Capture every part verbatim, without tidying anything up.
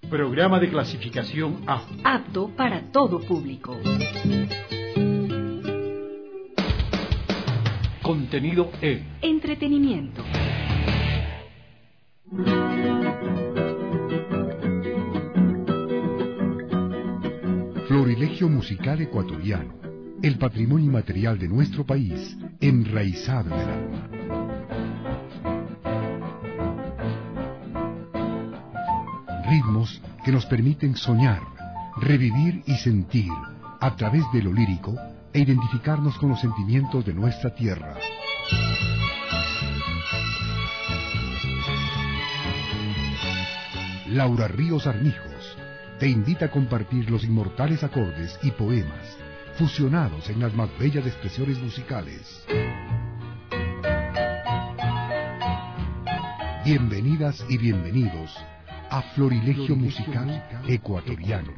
Programa de clasificación A. Apto para todo público. Contenido E. Entretenimiento. Florilegio musical ecuatoriano, el patrimonio inmaterial de nuestro país, enraizado en el alma. Ritmos que nos permiten soñar, revivir y sentir, a través de lo lírico, e identificarnos con los sentimientos de nuestra tierra. Laura Ríos Armijos te invita a compartir los inmortales acordes y poemas fusionados en las más bellas expresiones musicales. Bienvenidas y bienvenidos a Florilegio Musical Ecuatoriano.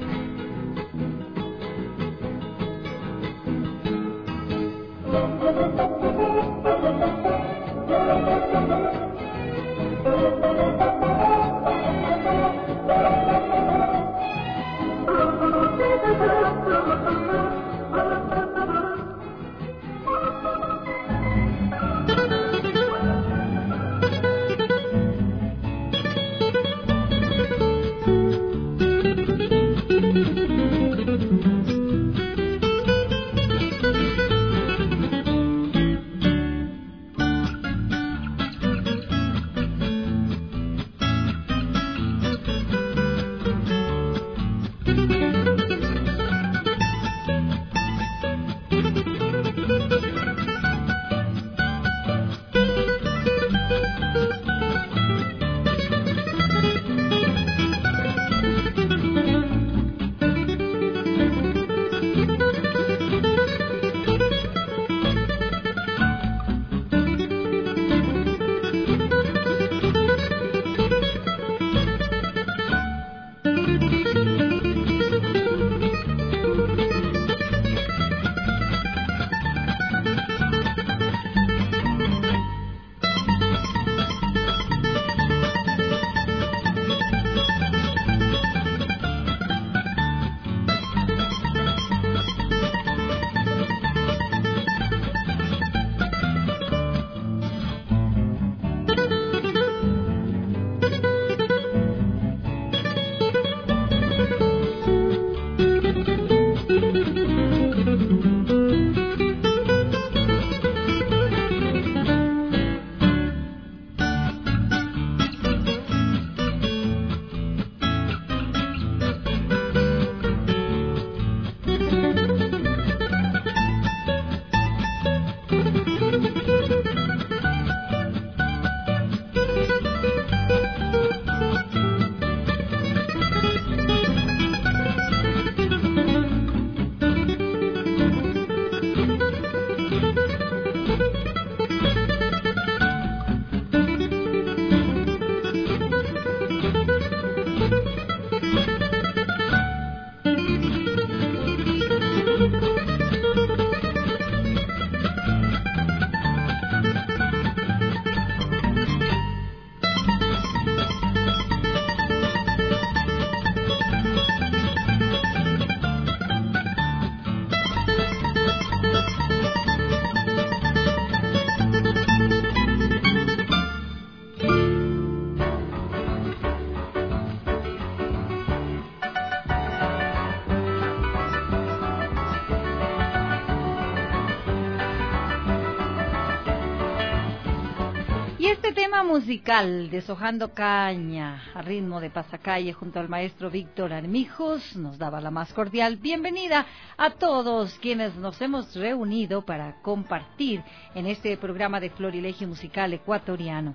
Musical, Deshojando Caña, a ritmo de pasacalle junto al maestro Víctor Armijos, nos daba la más cordial bienvenida a todos quienes nos hemos reunido para compartir en este programa de Florilegio Musical Ecuatoriano.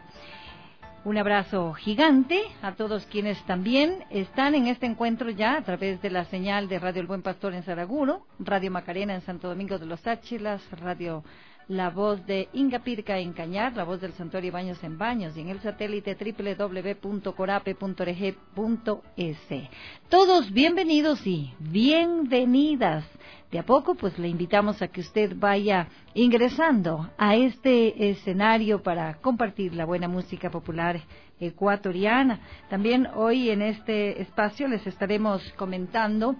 Un abrazo gigante a todos quienes también están en este encuentro ya a través de la señal de Radio El Buen Pastor en Saraguro, Radio Macarena en Santo Domingo de los Áchilas, Radio la voz de Inga Pirca en Cañar, la voz del Santuario Baños en Baños, y en el satélite doble u doble u doble u punto corape punto org punto es. Todos bienvenidos y bienvenidas. De a poco, pues le invitamos a que usted vaya ingresando a este escenario para compartir la buena música popular ecuatoriana. También hoy en este espacio les estaremos comentando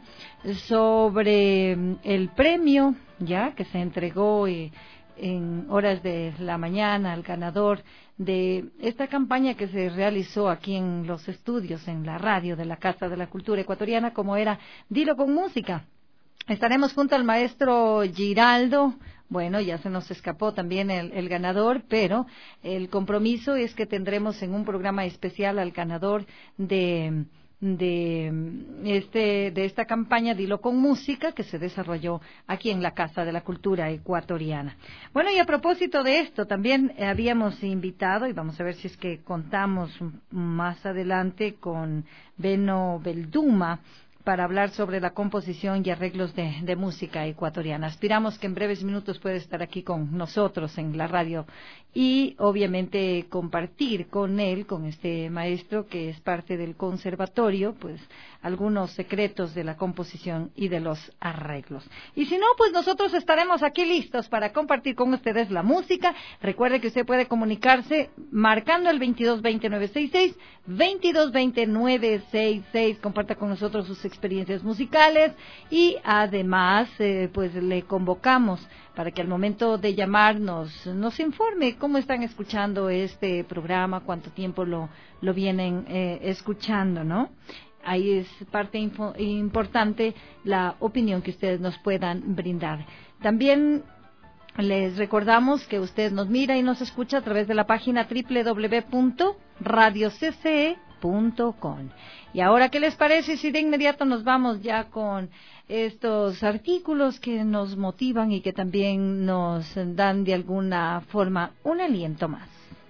sobre el premio ya que se entregó eh, en horas de la mañana al ganador de esta campaña que se realizó aquí en los estudios, en la radio de la Casa de la Cultura Ecuatoriana, como era Dilo con Música. Estaremos junto al maestro Giraldo. Bueno, ya se nos escapó también el, el ganador, pero el compromiso es que tendremos en un programa especial al ganador de de este de esta campaña Dilo con Música, que se desarrolló aquí en la Casa de la Cultura Ecuatoriana. Bueno, y a propósito de esto, también habíamos invitado, y vamos a ver si es que contamos más adelante con Beno Belduma, para hablar sobre la composición y arreglos de, de música ecuatoriana. Aspiramos que en breves minutos pueda estar aquí con nosotros en la radio y obviamente compartir con él, con este maestro que es parte del conservatorio, pues algunos secretos de la composición y de los arreglos. Y si no, pues nosotros estaremos aquí listos para compartir con ustedes la música. Recuerde que usted puede comunicarse marcando el veintidós veinte nueve seis seis, veintidós veinte nueve seis seis, comparta con nosotros sus experiencias musicales y además eh, pues le convocamos para que al momento de llamarnos nos informe cómo están escuchando este programa, cuánto tiempo lo, lo vienen eh, escuchando, ¿no? Ahí es parte info, importante la opinión que ustedes nos puedan brindar. También les recordamos que usted nos mira y nos escucha a través de la página doble u doble u doble u punto radio c c e punto com. Y ahora, ¿qué les parece si de inmediato nos vamos ya con estos artículos que nos motivan y que también nos dan de alguna forma un aliento más?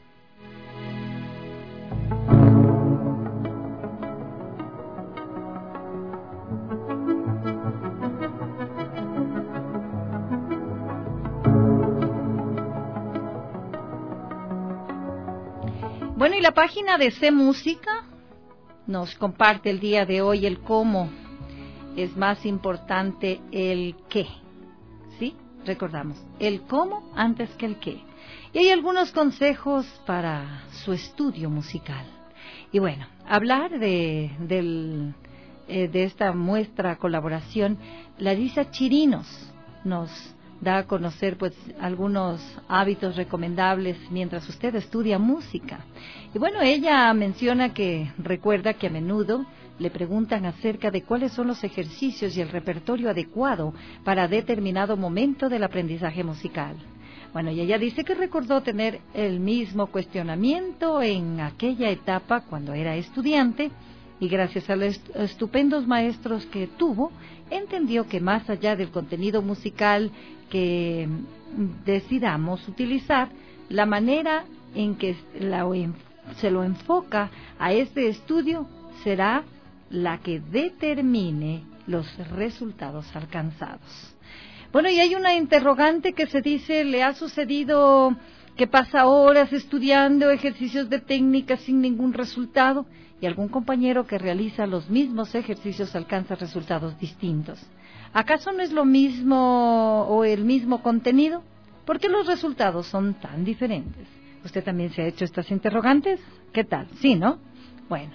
Bueno, y la página de C Música nos comparte el día de hoy el cómo es más importante el qué, ¿sí? Recordamos, el cómo antes que el qué. Y hay algunos consejos para su estudio musical. Y bueno, hablar de, del, eh, de esta muestra colaboración, Larisa Chirinos nos da a conocer pues algunos hábitos recomendables mientras usted estudia música. Y bueno, ella menciona que recuerda que a menudo le preguntan acerca de cuáles son los ejercicios y el repertorio adecuado para determinado momento del aprendizaje musical. Bueno, y ella dice que recordó tener el mismo cuestionamiento en aquella etapa cuando era estudiante, y gracias a los estupendos maestros que tuvo, entendió que más allá del contenido musical que decidamos utilizar, la manera en que la, se lo enfoca a este estudio será la que determine los resultados alcanzados. Bueno, y hay una interrogante que se dice, ¿le ha sucedido que pasa horas estudiando ejercicios de técnica sin ningún resultado? Y algún compañero que realiza los mismos ejercicios alcanza resultados distintos. ¿Acaso no es lo mismo o el mismo contenido? ¿Por qué los resultados son tan diferentes? ¿Usted también se ha hecho estas interrogantes? ¿Qué tal? Sí, ¿no? Bueno.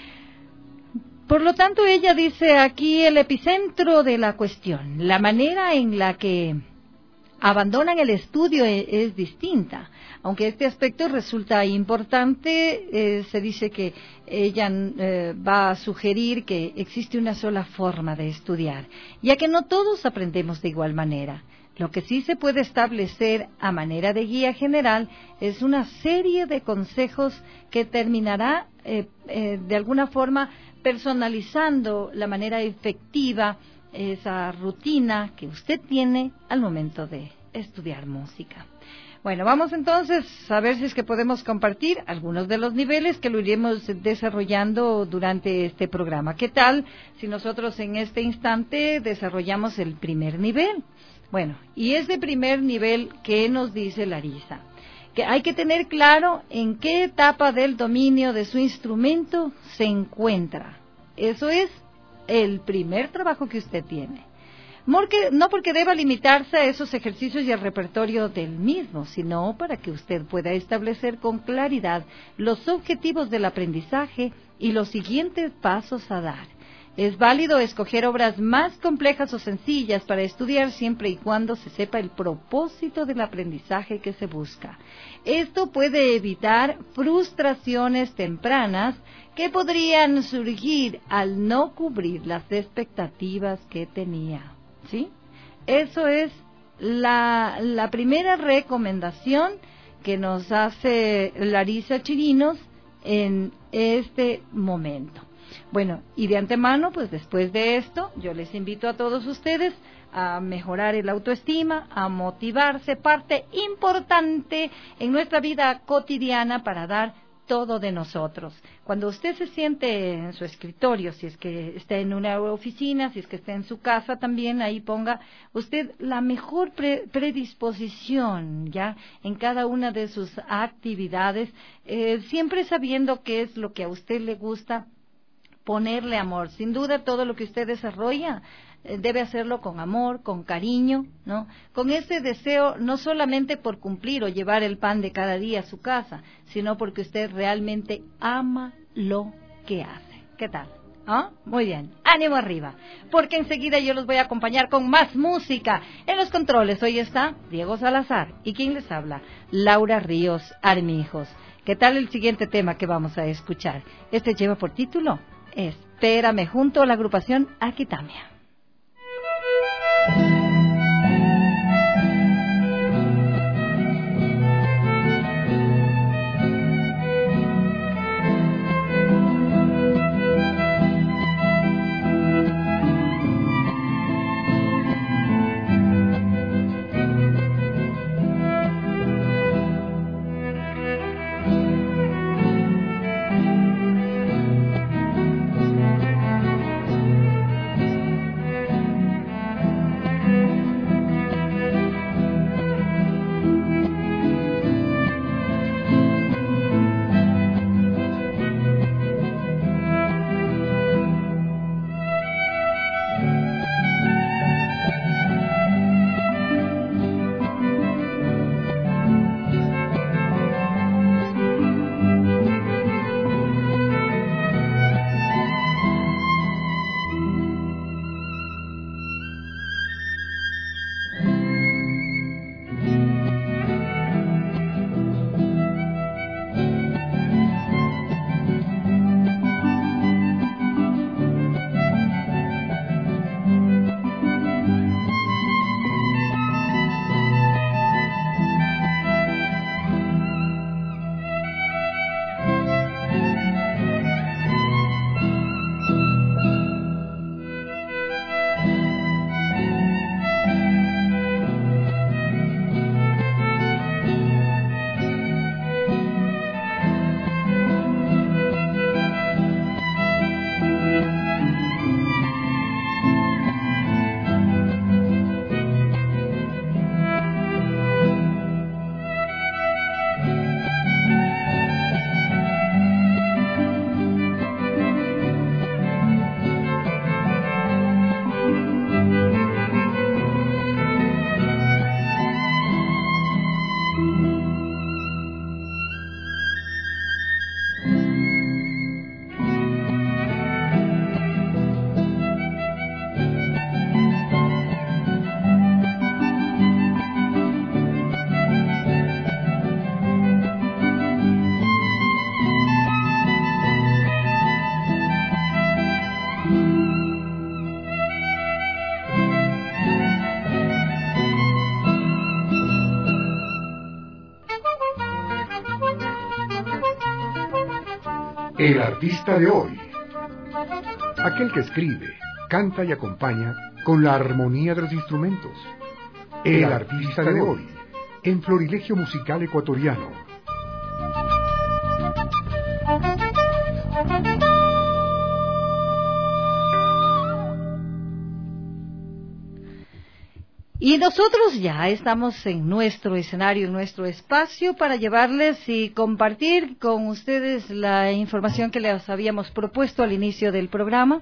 Por lo tanto, ella dice aquí el epicentro de la cuestión. La manera en la que abandonan el estudio es, es distinta. Aunque este aspecto resulta importante, eh, se dice que ella eh, va a sugerir que existe una sola forma de estudiar, ya que no todos aprendemos de igual manera. Lo que sí se puede establecer a manera de guía general es una serie de consejos que terminará eh, eh, de alguna forma personalizando la manera efectiva, esa rutina que usted tiene al momento de estudiar música. Bueno, vamos entonces a ver si es que podemos compartir algunos de los niveles que lo iremos desarrollando durante este programa. ¿Qué tal si nosotros en este instante desarrollamos el primer nivel? Bueno, y ese primer nivel, ¿qué nos dice Larisa? Que hay que tener claro en qué etapa del dominio de su instrumento se encuentra. Eso es el primer trabajo que usted tiene. No porque deba limitarse a esos ejercicios y al repertorio del mismo, sino para que usted pueda establecer con claridad los objetivos del aprendizaje y los siguientes pasos a dar. Es válido escoger obras más complejas o sencillas para estudiar siempre y cuando se sepa el propósito del aprendizaje que se busca. Esto puede evitar frustraciones tempranas que podrían surgir al no cubrir las expectativas que tenía. ¿Sí? Eso es la, la primera recomendación que nos hace Larisa Chirinos en este momento. Bueno, y de antemano, pues después de esto, yo les invito a todos ustedes a mejorar el autoestima, a motivarse, parte importante en nuestra vida cotidiana para dar todo de nosotros. Cuando usted se siente en su escritorio, si es que está en una oficina, si es que está en su casa también, ahí ponga usted la mejor pre predisposición ya en cada una de sus actividades, eh, siempre sabiendo qué es lo que a usted le gusta, ponerle amor. Sin duda todo lo que usted desarrolla eh, debe hacerlo con amor, con cariño, ¿no? Con ese deseo no solamente por cumplir o llevar el pan de cada día a su casa, sino porque usted realmente ama lo que hace. ¿Qué tal? ¿Ah? Muy bien, ánimo arriba, porque enseguida yo los voy a acompañar con más música. En los controles hoy está Diego Salazar y quien les habla, Laura Ríos Armijos. ¿Qué tal el siguiente tema que vamos a escuchar? Este lleva por título Espérame, junto a la agrupación Aquitamia. El artista de hoy. Aquel que escribe, canta y acompaña con la armonía de los instrumentos. El artista de hoy, en Florilegio Musical Ecuatoriano. Y nosotros ya estamos en nuestro escenario, en nuestro espacio, para llevarles y compartir con ustedes la información que les habíamos propuesto al inicio del programa.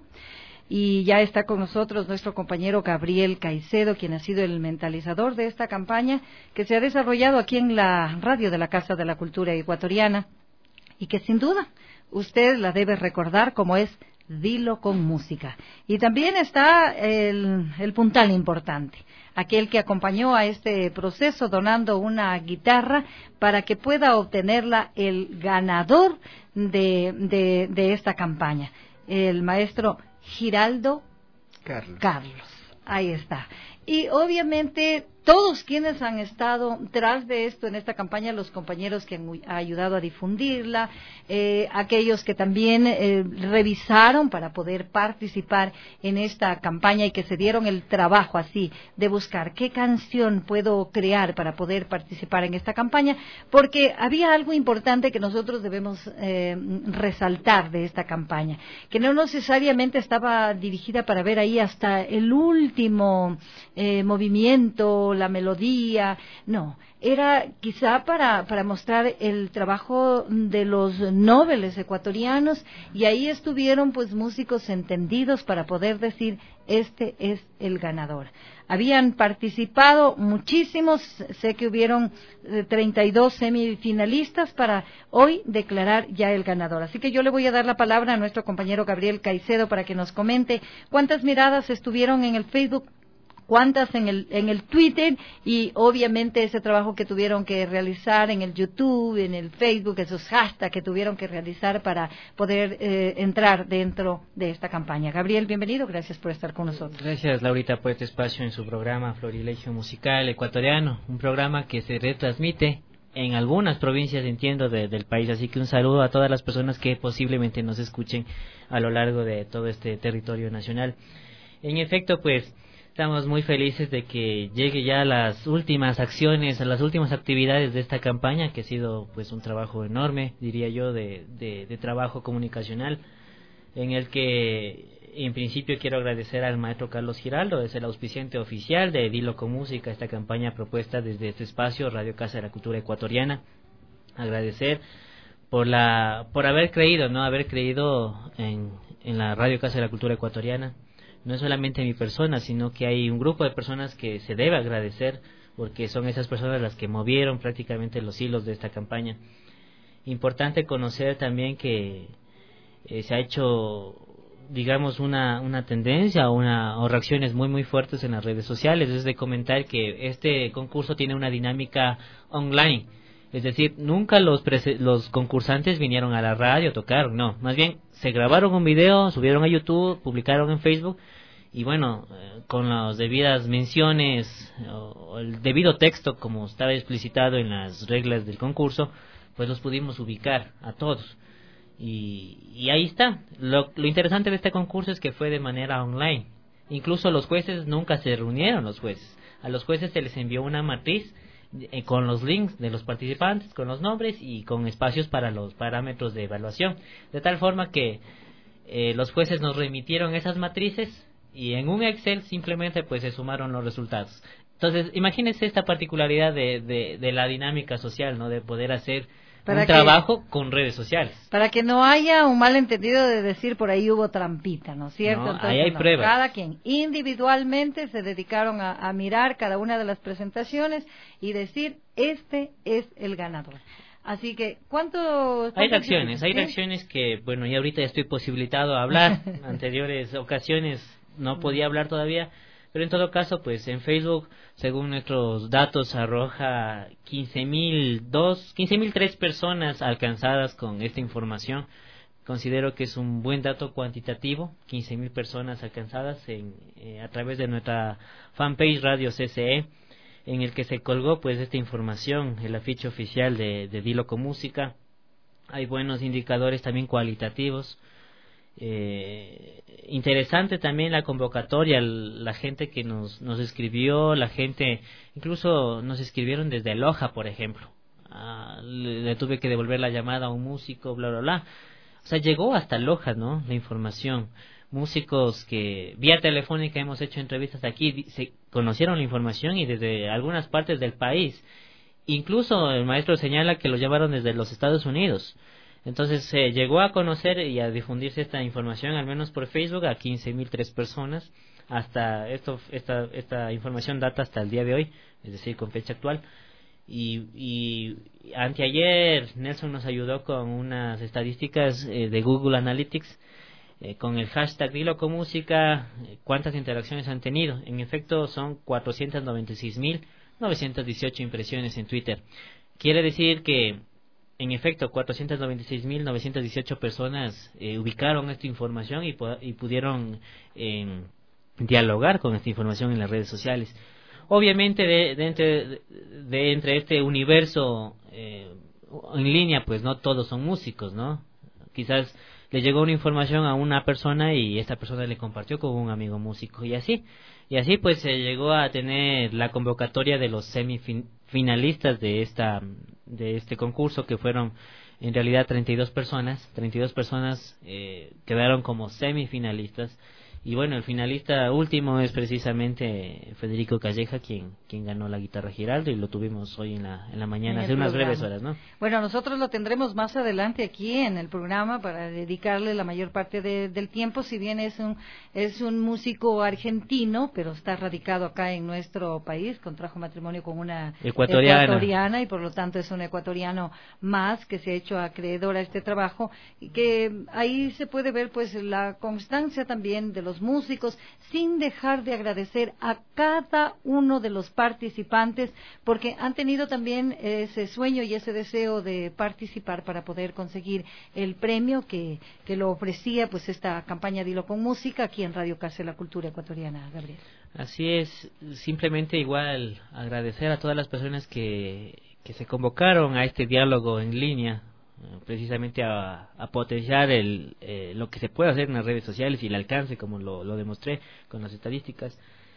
Y ya está con nosotros nuestro compañero Gabriel Caicedo, quien ha sido el mentalizador de esta campaña que se ha desarrollado aquí en la radio de la Casa de la Cultura Ecuatoriana y que sin duda usted la debe recordar como es Dilo con Música. Y también está el, el puntal importante, aquel que acompañó a este proceso donando una guitarra para que pueda obtenerla el ganador de, de, de esta campaña, el maestro Giraldo Carlos. Carlos. Ahí está. Y obviamente todos quienes han estado tras de esto en esta campaña, los compañeros que han ayudado a difundirla, eh, aquellos que también eh, revisaron para poder participar en esta campaña y que se dieron el trabajo así de buscar qué canción puedo crear para poder participar en esta campaña, porque había algo importante que nosotros debemos eh, resaltar de esta campaña, que no necesariamente estaba dirigida para ver ahí hasta el último eh, movimiento, la melodía, no, era quizá para, para mostrar el trabajo de los nobles ecuatorianos, y ahí estuvieron pues músicos entendidos para poder decir este es el ganador. Habían participado muchísimos, sé que hubieron eh, treinta y dos semifinalistas para hoy declarar ya el ganador. Así que yo le voy a dar la palabra a nuestro compañero Gabriel Caicedo para que nos comente cuántas miradas estuvieron en el Facebook, cuántas en el en el Twitter, y obviamente ese trabajo que tuvieron que realizar en el YouTube, en el Facebook, esos hashtags que tuvieron que realizar para poder eh, entrar dentro de esta campaña. Gabriel, bienvenido, gracias por estar con nosotros. Gracias, Laurita, por este espacio en su programa Florilegio Musical Ecuatoriano, un programa que se retransmite en algunas provincias, entiendo, de, del país, así que un saludo a todas las personas que posiblemente nos escuchen a lo largo de todo este territorio nacional. En efecto, pues estamos muy felices de que llegue ya a las últimas acciones, a las últimas actividades de esta campaña, que ha sido pues un trabajo enorme, diría yo, de, de, de trabajo comunicacional, en el que en principio quiero agradecer al maestro Carlos Giraldo, es el auspiciante oficial de Dilo con Música, esta campaña propuesta desde este espacio, Radio Casa de la Cultura Ecuatoriana. Agradecer por la por haber creído, no haber creído en, en la Radio Casa de la Cultura Ecuatoriana. No es solamente mi persona, sino que hay un grupo de personas que se debe agradecer, porque son esas personas las que movieron prácticamente los hilos de esta campaña. Importante conocer también que eh, se ha hecho, digamos, una una tendencia o, una, o reacciones muy muy fuertes en las redes sociales. Es de comentar que este concurso tiene una dinámica online. Es decir, nunca los prese- los concursantes vinieron a la radio, tocaron, no. Más bien, se grabaron un video, subieron a YouTube, publicaron en Facebook, y bueno, eh, con las debidas menciones, o el debido texto, como estaba explicitado en las reglas del concurso, pues los pudimos ubicar a todos. Y, y ahí está. Lo, lo interesante de este concurso es que fue de manera online. Incluso los jueces nunca se reunieron, los jueces. A los jueces se les envió una matriz con los links de los participantes, con los nombres y con espacios para los parámetros de evaluación, de tal forma que eh, los jueces nos remitieron esas matrices y en un Excel simplemente pues se sumaron los resultados. Entonces imagínense esta particularidad de, de, de la dinámica social, ¿no? De poder hacer Para un que, trabajo con redes sociales. Para que no haya un malentendido de decir por ahí hubo trampita, ¿no es cierto? No, Entonces, ahí hay no, pruebas. cada quien individualmente se dedicaron a, a mirar cada una de las presentaciones y decir, este es el ganador. Así que, ¿cuánto? Hay reacciones, hay ¿Sí? reacciones que, bueno, y ahorita ya estoy posibilitado a hablar. Anteriores ocasiones no podía hablar todavía. Pero en todo caso, pues en Facebook, según nuestros datos, arroja quince mil dos, quince mil tres personas alcanzadas con esta información. Considero que es un buen dato cuantitativo, quince mil personas alcanzadas en, eh, a través de nuestra fanpage Radio C C E, en el que se colgó pues esta información, el afiche oficial de, de Dilo con Música. Hay buenos indicadores también cualitativos. Eh, interesante también la convocatoria, la gente que nos nos escribió, la gente, incluso nos escribieron desde Loja, por ejemplo. Ah, le, le tuve que devolver la llamada a un músico, bla bla bla. O sea, llegó hasta Loja, ¿no? La información. músicos que vía telefónica hemos hecho entrevistas aquí, se conocieron la información y desde algunas partes del país. Incluso el maestro señala que lo llevaron desde los Estados Unidos. Entonces se eh, llegó a conocer y a difundirse esta información, al menos por Facebook, a quince mil tres personas. Hasta esto, esta, esta información data hasta el día de hoy, es decir, con fecha actual. Y, y anteayer Nelson nos ayudó con unas estadísticas eh, de Google Analytics, eh, con el hashtag Dilo con Música, eh, cuántas interacciones han tenido. En efecto, son cuatrocientas noventa y seis mil novecientas dieciocho impresiones en Twitter. Quiere decir que, en efecto, cuatrocientas noventa y seis mil novecientas dieciocho personas eh, ubicaron esta información y, y pudieron eh, dialogar con esta información en las redes sociales. Obviamente, de, de, entre, de, de entre este universo eh, en línea, pues no todos son músicos, ¿no? Quizás le llegó una información a una persona y esta persona le compartió con un amigo músico y así. Y así pues se llegó a tener la convocatoria de los semifinalistas de esta de este concurso, que fueron en realidad treinta y dos personas. treinta y dos personas eh, quedaron como semifinalistas. Y bueno, el finalista último es precisamente Federico Calleja, quien quien ganó la guitarra Giraldo, y lo tuvimos hoy en la en la mañana, hace unas breves horas, ¿no? Bueno, nosotros lo tendremos más adelante aquí en el programa para dedicarle la mayor parte de, del tiempo, si bien es un es un músico argentino, pero está radicado acá en nuestro país, contrajo matrimonio con una ecuatoriana, ecuatoriana y por lo tanto es un ecuatoriano más que se ha hecho acreedor a este trabajo, y que ahí se puede ver pues la constancia también de los músicos, sin dejar de agradecer a cada uno de los participantes, porque han tenido también ese sueño y ese deseo de participar para poder conseguir el premio que, que lo ofrecía pues esta campaña Dilo con Música aquí en Radio Casa de la Cultura Ecuatoriana. Gabriel. Así es, simplemente igual agradecer a todas las personas que, que se convocaron a este diálogo en línea, precisamente a, a potenciar el, eh, lo que se puede hacer en las redes sociales y el alcance, como lo, lo demostré con las estadísticas.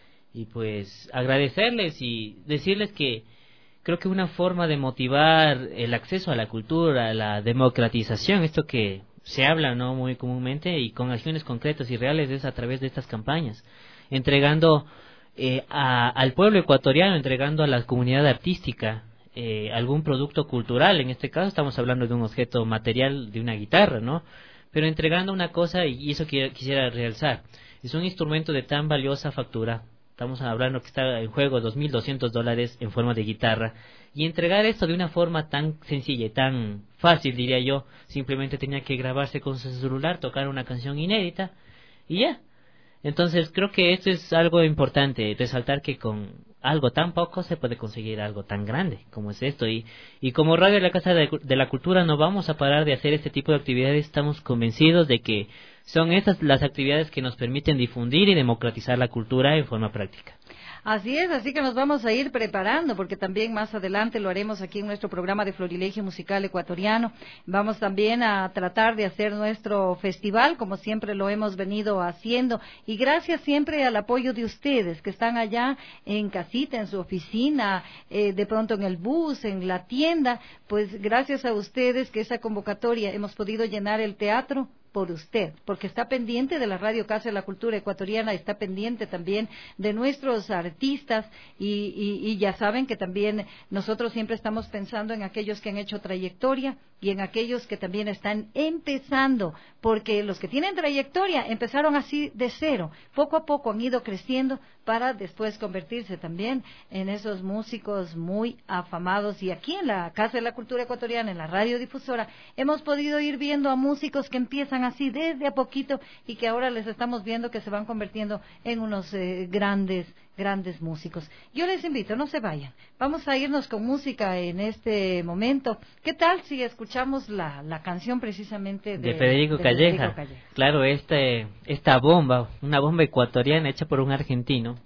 Y pues agradecerles y decirles que creo que una forma de motivar el acceso a la cultura, la democratización, esto que se habla no muy comúnmente, y con acciones concretas y reales, es a través de estas campañas, entregando eh, a, al pueblo ecuatoriano, entregando a la comunidad artística Eh, algún producto cultural. En este caso estamos hablando de un objeto material, de una guitarra, ¿no? Pero entregando una cosa, y eso que quisiera realzar, es un instrumento de tan valiosa factura. Estamos hablando que está en juego dos mil doscientos dólares en forma de guitarra, y entregar esto de una forma tan sencilla y tan fácil, diría yo. Simplemente tenía que grabarse con su celular, tocar una canción inédita y ya. Entonces creo que esto es algo importante, resaltar que con algo tan poco se puede conseguir algo tan grande como es esto. Y, y como Radio de la Casa de, de la Cultura no vamos a parar de hacer este tipo de actividades. Estamos convencidos de que son estas las actividades que nos permiten difundir y democratizar la cultura en forma práctica. Así es, así que nos vamos a ir preparando, porque también más adelante lo haremos aquí en nuestro programa de Florilegio Musical Ecuatoriano. Vamos también a tratar de hacer nuestro festival, como siempre lo hemos venido haciendo, y gracias siempre al apoyo de ustedes, que están allá en casita, en su oficina, eh, de pronto en el bus, en la tienda. Pues gracias a ustedes que esa convocatoria hemos podido llenar el teatro por usted, porque está pendiente de la Radio Casa de la Cultura Ecuatoriana, está pendiente también de nuestros artistas, y, y, y ya saben que también nosotros siempre estamos pensando en aquellos que han hecho trayectoria y en aquellos que también están empezando, porque los que tienen trayectoria empezaron así de cero, poco a poco han ido creciendo para después convertirse también en esos músicos muy afamados. Y aquí en la Casa de la Cultura Ecuatoriana, en la radiodifusora, hemos podido ir viendo a músicos que empiezan así desde a poquito y que ahora les estamos viendo que se van convirtiendo en unos eh, grandes grandes músicos. Yo les invito, no se vayan. Vamos a irnos con música en este momento. ¿Qué tal si escuchamos la, la canción precisamente de, de, Federico, de Calleja. Federico Calleja? Claro, este, esta bomba, una bomba ecuatoriana hecha por un argentino,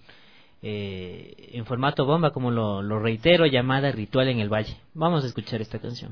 eh, en formato bomba, como lo, lo reitero, llamada Ritual en el Valle. Vamos a escuchar esta canción.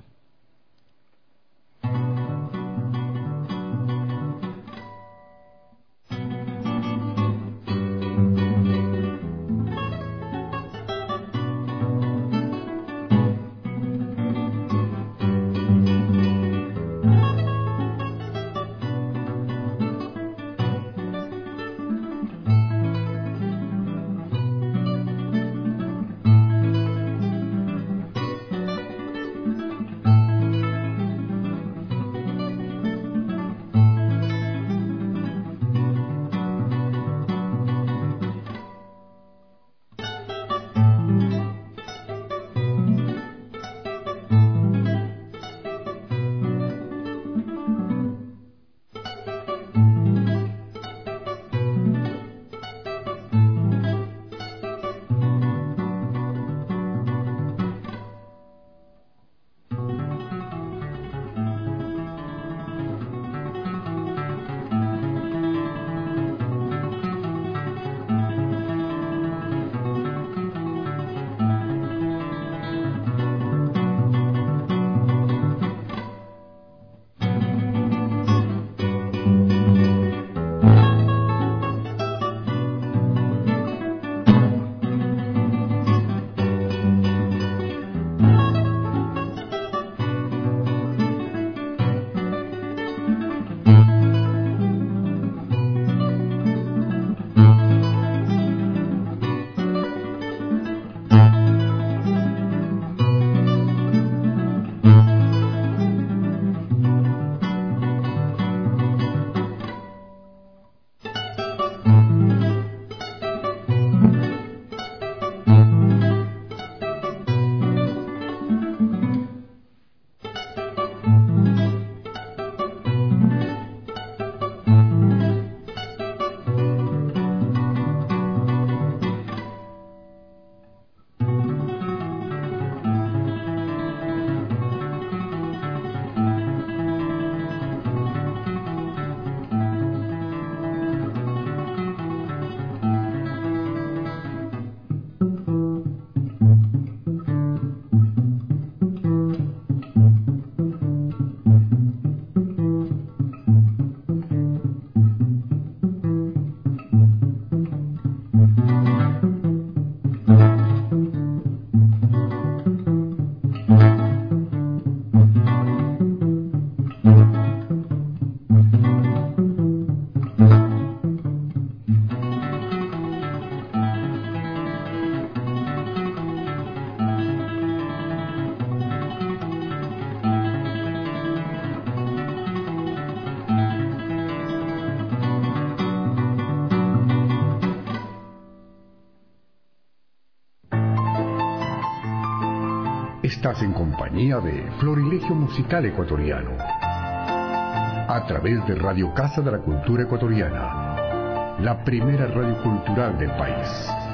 Estás en compañía de Florilegio Musical Ecuatoriano, a través de Radio Casa de la Cultura Ecuatoriana, la primera radio cultural del país.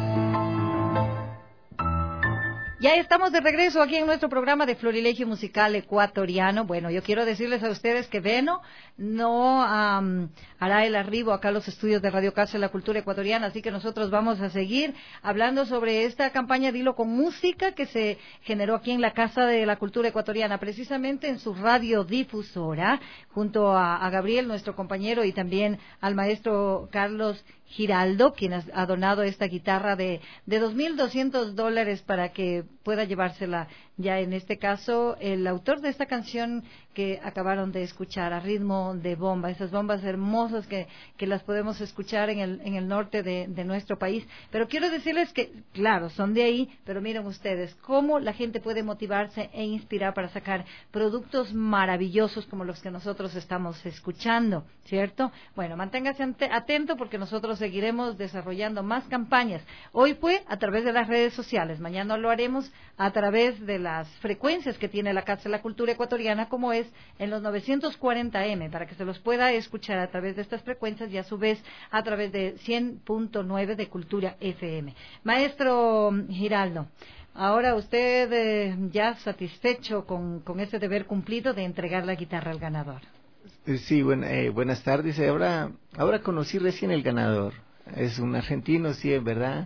Ya estamos de regreso aquí en nuestro programa de Florilegio Musical Ecuatoriano. Bueno, yo quiero decirles a ustedes que Beno no um, hará el arribo acá a los estudios de Radio Casa de la Cultura Ecuatoriana, así que nosotros vamos a seguir hablando sobre esta campaña Dilo con Música que se generó aquí en la Casa de la Cultura Ecuatoriana, precisamente en su radiodifusora, junto a, a Gabriel, nuestro compañero, y también al maestro Carlos Giraldo, quien ha donado esta guitarra de, de dos mil doscientos dólares para que pueda llevársela ya en este caso el autor de esta canción que acabaron de escuchar, a ritmo de bomba, esas bombas hermosas que, que las podemos escuchar en el, en el norte de, de nuestro país. Pero quiero decirles que, claro, son de ahí, pero miren ustedes cómo la gente puede motivarse e inspirar para sacar productos maravillosos como los que nosotros estamos escuchando, ¿cierto? Bueno, manténgase atento porque nosotros seguiremos desarrollando más campañas. Hoy fue a través de las redes sociales, mañana lo haremos a través de las frecuencias que tiene la Casa de la Cultura Ecuatoriana, como es en los novecientos cuarenta eme, para que se los pueda escuchar a través de estas frecuencias y a su vez a través de cien punto nueve de Cultura F M. Maestro Giraldo, ahora usted eh, ya satisfecho con, con ese deber cumplido de entregar la guitarra al ganador. Sí, bueno, eh, buenas tardes. Ahora, ahora conocí recién el ganador. Es un argentino, sí, es verdad.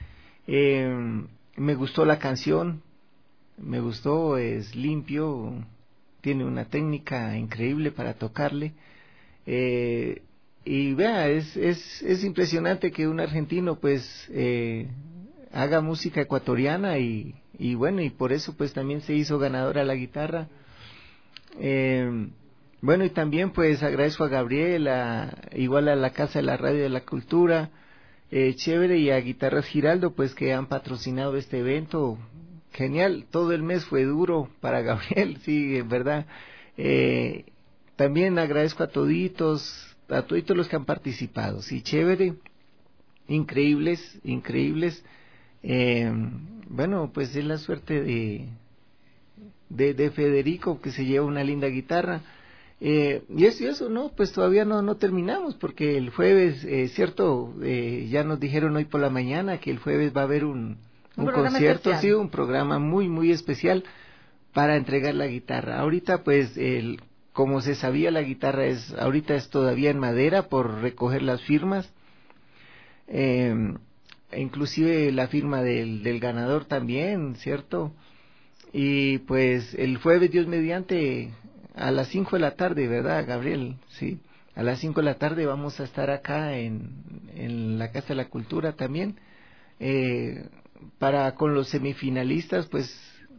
Eh, me gustó la canción, me gustó, es limpio, tiene una técnica increíble para tocarle. Eh, y vea, es, es, es impresionante que un argentino pues eh, haga música ecuatoriana y, y bueno, y por eso pues también se hizo ganador a la guitarra. Eh, Bueno, y también pues agradezco a Gabriel, a, igual a la Casa de la Radio de la Cultura, eh, chévere, y a Guitarras Giraldo, pues que han patrocinado este evento. Genial, todo el mes fue duro para Gabriel, sí, en verdad. Eh, también agradezco a toditos, a toditos los que han participado, sí, chévere, increíbles, increíbles. Eh, bueno, pues es la suerte de, de, de Federico, que se lleva una linda guitarra. Eh, y eso, y eso, no, pues todavía no, no terminamos, porque el jueves, eh, cierto, eh, ya nos dijeron hoy por la mañana que el jueves va a haber un, un, un concierto, especial. Sí, un programa muy, muy especial para entregar la guitarra. Ahorita, pues, el, como se sabía, la guitarra es, ahorita es todavía en madera por recoger las firmas, eh, inclusive la firma del, del ganador también, cierto, y pues el jueves, Dios mediante, a las cinco de la tarde, ¿verdad, Gabriel? Sí, a las cinco de la tarde vamos a estar acá en, en la Casa de la Cultura también, eh, para con los semifinalistas, pues,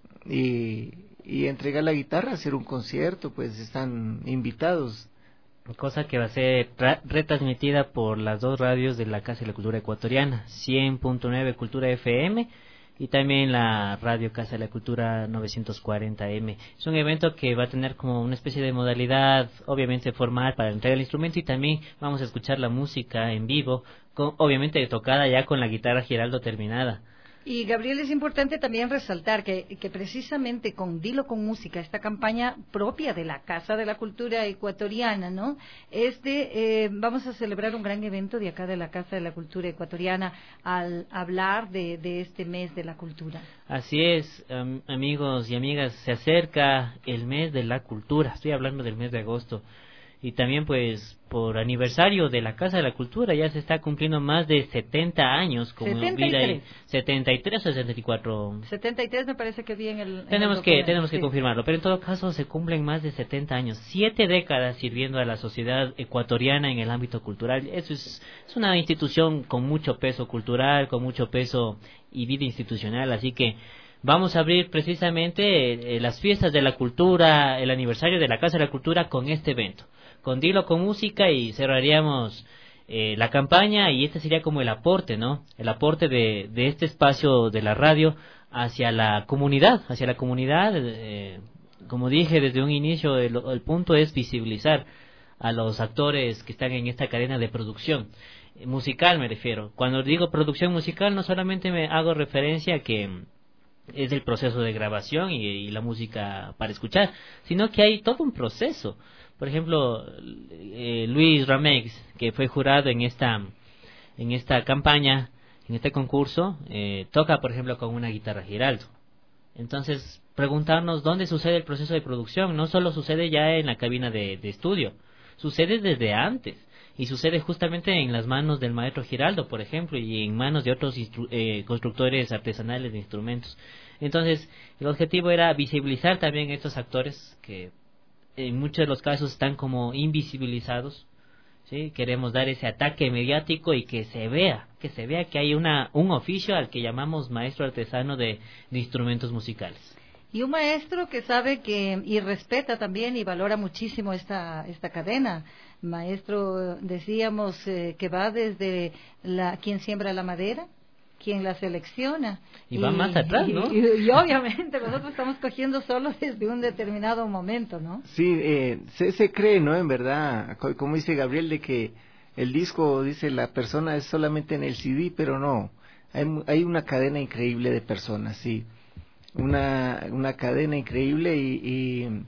y, y entregar la guitarra, hacer un concierto, pues están invitados. Cosa que va a ser retransmitida por las dos radios de la Casa de la Cultura Ecuatoriana, cien punto nueve Cultura F M, y también la Radio Casa de la Cultura novecientos cuarenta eme. Es un evento que va a tener como una especie de modalidad, obviamente formal, para entregar el instrumento, y también vamos a escuchar la música en vivo, con, obviamente tocada ya con la guitarra Giraldo terminada. Y Gabriel, es importante también resaltar que, que precisamente con Dilo con Música, esta campaña propia de la Casa de la Cultura Ecuatoriana, ¿no? Este, eh, vamos a celebrar un gran evento de acá de la Casa de la Cultura Ecuatoriana al hablar de, de este mes de la cultura. Así es, um, amigos y amigas, se acerca el mes de la cultura, estoy hablando del mes de agosto. Y también pues por aniversario de la Casa de la Cultura ya se está cumpliendo más de setenta años como setenta y tres. vida. setenta y tres o setenta y cuatro. setenta y tres me parece que vi en el... Tenemos en el que tenemos sí. que confirmarlo, pero en todo caso se cumplen más de setenta años, siete décadas sirviendo a la sociedad ecuatoriana en el ámbito cultural. Eso es, es una institución con mucho peso cultural, con mucho peso y vida institucional, así que vamos a abrir precisamente eh, las fiestas de la cultura, el aniversario de la Casa de la Cultura con este evento, con Dilo con Música, y cerraríamos eh, la campaña, y este sería como el aporte, ¿no? El aporte de, de este espacio de la radio hacia la comunidad, hacia la comunidad, eh, como dije desde un inicio, el, el punto es visibilizar a los actores que están en esta cadena de producción, musical me refiero. Cuando digo producción musical no solamente me hago referencia a que es el proceso de grabación y, y la música para escuchar, sino que hay todo un proceso. Por ejemplo, eh, Luis Ramex, que fue jurado en esta en esta campaña, en este concurso, eh, toca, por ejemplo, con una guitarra Giraldo. Entonces, preguntarnos dónde sucede el proceso de producción. No solo sucede ya en la cabina de, de estudio, sucede desde antes. Y sucede justamente en las manos del maestro Giraldo, por ejemplo, y en manos de otros instru- eh, constructores artesanales de instrumentos. Entonces, el objetivo era visibilizar también a estos actores que en muchos de los casos están como invisibilizados, ¿sí? Queremos dar ese ataque mediático y que se vea, que se vea que hay una un oficio al que llamamos maestro artesano de, de instrumentos musicales. Y un maestro que sabe que y respeta también y valora muchísimo esta esta cadena. Maestro, decíamos eh, que va desde la quien siembra la madera, quien la selecciona. Y va más atrás, ¿no? Y, y, y obviamente nosotros estamos cogiendo solo desde un determinado momento, ¿no? Sí, eh, se, se cree, ¿no? En verdad, co- como dice Gabriel, de que el disco, dice la persona, es solamente en el C D, pero no. Hay, mu- hay una cadena increíble de personas, sí. Una, una cadena increíble y... y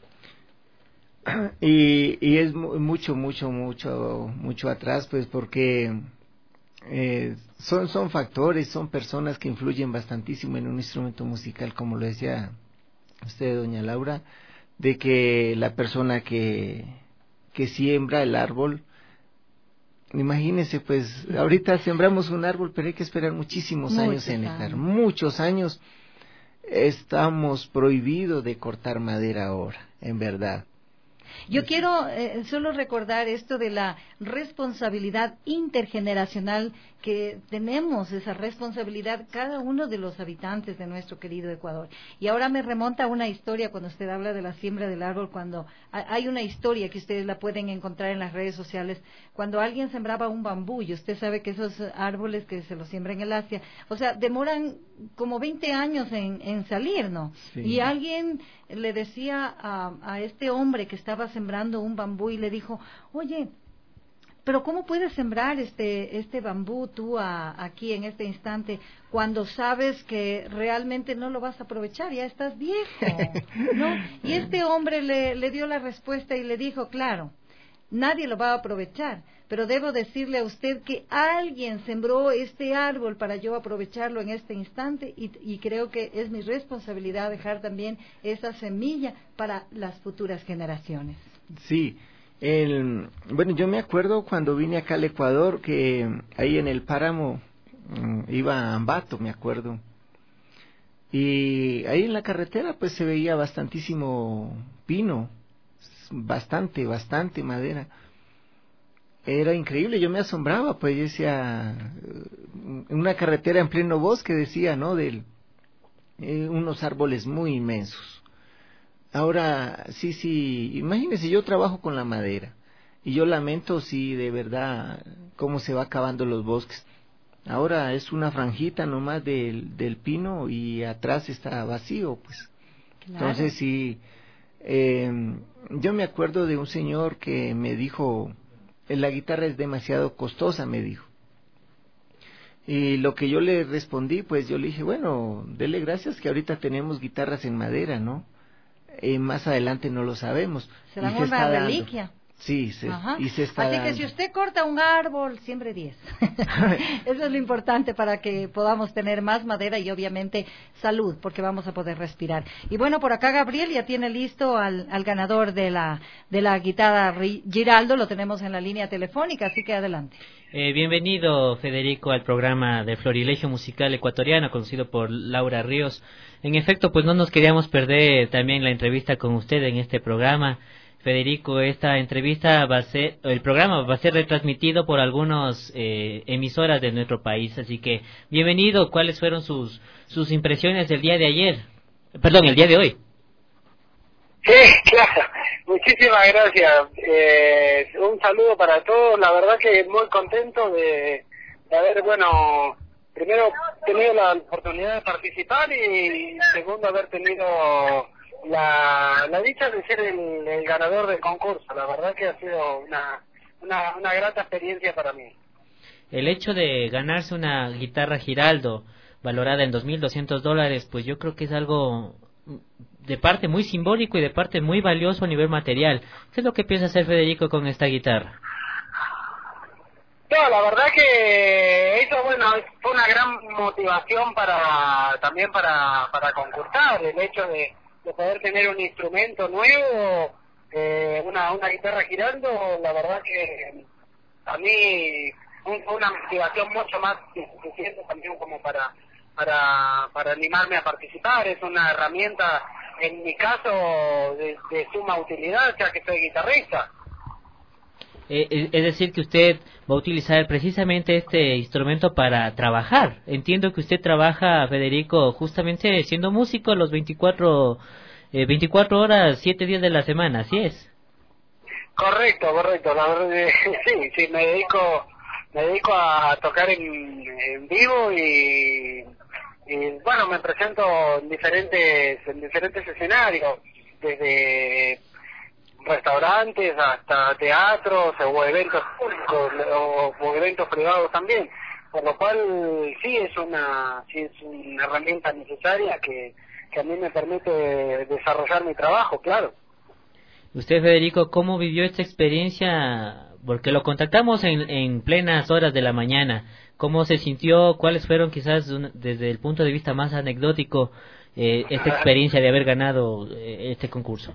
Y, y es mu- mucho, mucho, mucho, mucho atrás, pues, porque eh, son, son factores, son personas que influyen bastantísimo en un instrumento musical, como lo decía usted, doña Laura, de que la persona que, que siembra el árbol, imagínense, pues, ahorita sembramos un árbol, pero hay que esperar muchísimos Muchos años en estar, años. muchos años. Estamos prohibidos de cortar madera ahora, en verdad. Yo quiero eh, solo recordar esto de la responsabilidad intergeneracional que tenemos, esa responsabilidad cada uno de los habitantes de nuestro querido Ecuador. Y ahora me remonta a una historia cuando usted habla de la siembra del árbol, cuando hay una historia que ustedes la pueden encontrar en las redes sociales, cuando alguien sembraba un bambú, y usted sabe que esos árboles que se los siembra en el Asia, o sea, demoran como veinte años en, en salir, ¿no? Sí. Y alguien le decía a, a este hombre que estaba sembrando un bambú y le dijo, oye, pero ¿cómo puedes sembrar este este bambú tú a, aquí en este instante cuando sabes que realmente no lo vas a aprovechar? Ya estás viejo, ¿no? Y este hombre le, le dio la respuesta y le dijo, claro, nadie lo va a aprovechar, pero debo decirle a usted que alguien sembró este árbol para yo aprovecharlo en este instante y, y creo que es mi responsabilidad dejar también esa semilla para las futuras generaciones. Sí, el, bueno, yo me acuerdo cuando vine acá al Ecuador que ahí en el páramo mm, iba a Ambato, me acuerdo. Y ahí en la carretera pues se veía bastantísimo pino, bastante, bastante madera. Era increíble, yo me asombraba, pues yo decía, en una carretera en pleno bosque decía, ¿no? De eh, unos árboles muy inmensos. Ahora, sí, sí, imagínense, yo trabajo con la madera y yo lamento, sí, de verdad, cómo se va acabando los bosques. Ahora es una franjita nomás del, del pino y atrás está vacío, pues. Claro. Entonces, sí, eh, yo me acuerdo de un señor que me dijo, la guitarra es demasiado costosa, me dijo. Y lo que yo le respondí, pues yo le dije, bueno, dele gracias que ahorita tenemos guitarras en madera, ¿no? Eh, más adelante no lo sabemos. Serán Y se una está dando. reliquia. Sí, se, Ajá. y se está Así dando. que si usted corta un árbol, siembre diez. Eso es lo importante para que podamos tener más madera y obviamente salud, porque vamos a poder respirar. Y bueno, por acá Gabriel ya tiene listo al, al ganador de la de la guitarra Giraldo, lo tenemos en la línea telefónica, así que adelante. Eh, bienvenido, Federico, al programa de Florilegio Musical Ecuatoriano, conocido por Laura Ríos. En efecto, pues no nos queríamos perder también la entrevista con usted en este programa. Federico, esta entrevista va a ser, el programa va a ser retransmitido por algunas eh, emisoras de nuestro país, así que bienvenido. ¿Cuáles fueron sus sus impresiones del día de ayer? Perdón, el día de hoy. Sí, claro. Muchísimas gracias. Eh, un saludo para todos. La verdad que muy contento de, de haber, bueno, primero tenido la oportunidad de participar y segundo haber tenido la, la dicha de ser el, el ganador del concurso. La verdad que ha sido una, una, una grata experiencia para mí. El hecho de ganarse una guitarra Giraldo valorada en dos mil doscientos dólares, pues yo creo que es algo de parte muy simbólico y de parte muy valioso a nivel material. ¿Qué es lo que piensa hacer Federico con esta guitarra? No, la verdad que eso, bueno, fue una gran motivación para también para, para concursar, el hecho de, de poder tener un instrumento nuevo, eh, una, una guitarra girando, la verdad que a mí un, una motivación mucho más suficiente también como para, para, para animarme a participar. Es una herramienta, en mi caso, de, de suma utilidad, ya que soy guitarrista. Eh, es decir, que usted va a utilizar precisamente este instrumento para trabajar. Entiendo que usted trabaja, Federico, justamente siendo músico los veinticuatro, eh, veinticuatro horas, siete días de la semana, ¿así es? Correcto, correcto. La verdad, eh, sí, sí, me dedico, me dedico a tocar en, en vivo y, y, bueno, me presento en diferentes, en diferentes escenarios, desde restaurantes hasta teatros o eventos públicos o, o eventos privados también, por lo cual sí es una sí es una herramienta necesaria que, que a mí me permite desarrollar mi trabajo, claro. Usted, Federico, ¿cómo vivió esta experiencia? Porque lo contactamos en, en plenas horas de la mañana. ¿Cómo se sintió? ¿Cuáles fueron quizás un, desde el punto de vista más anecdótico eh, esta experiencia de haber ganado eh, este concurso?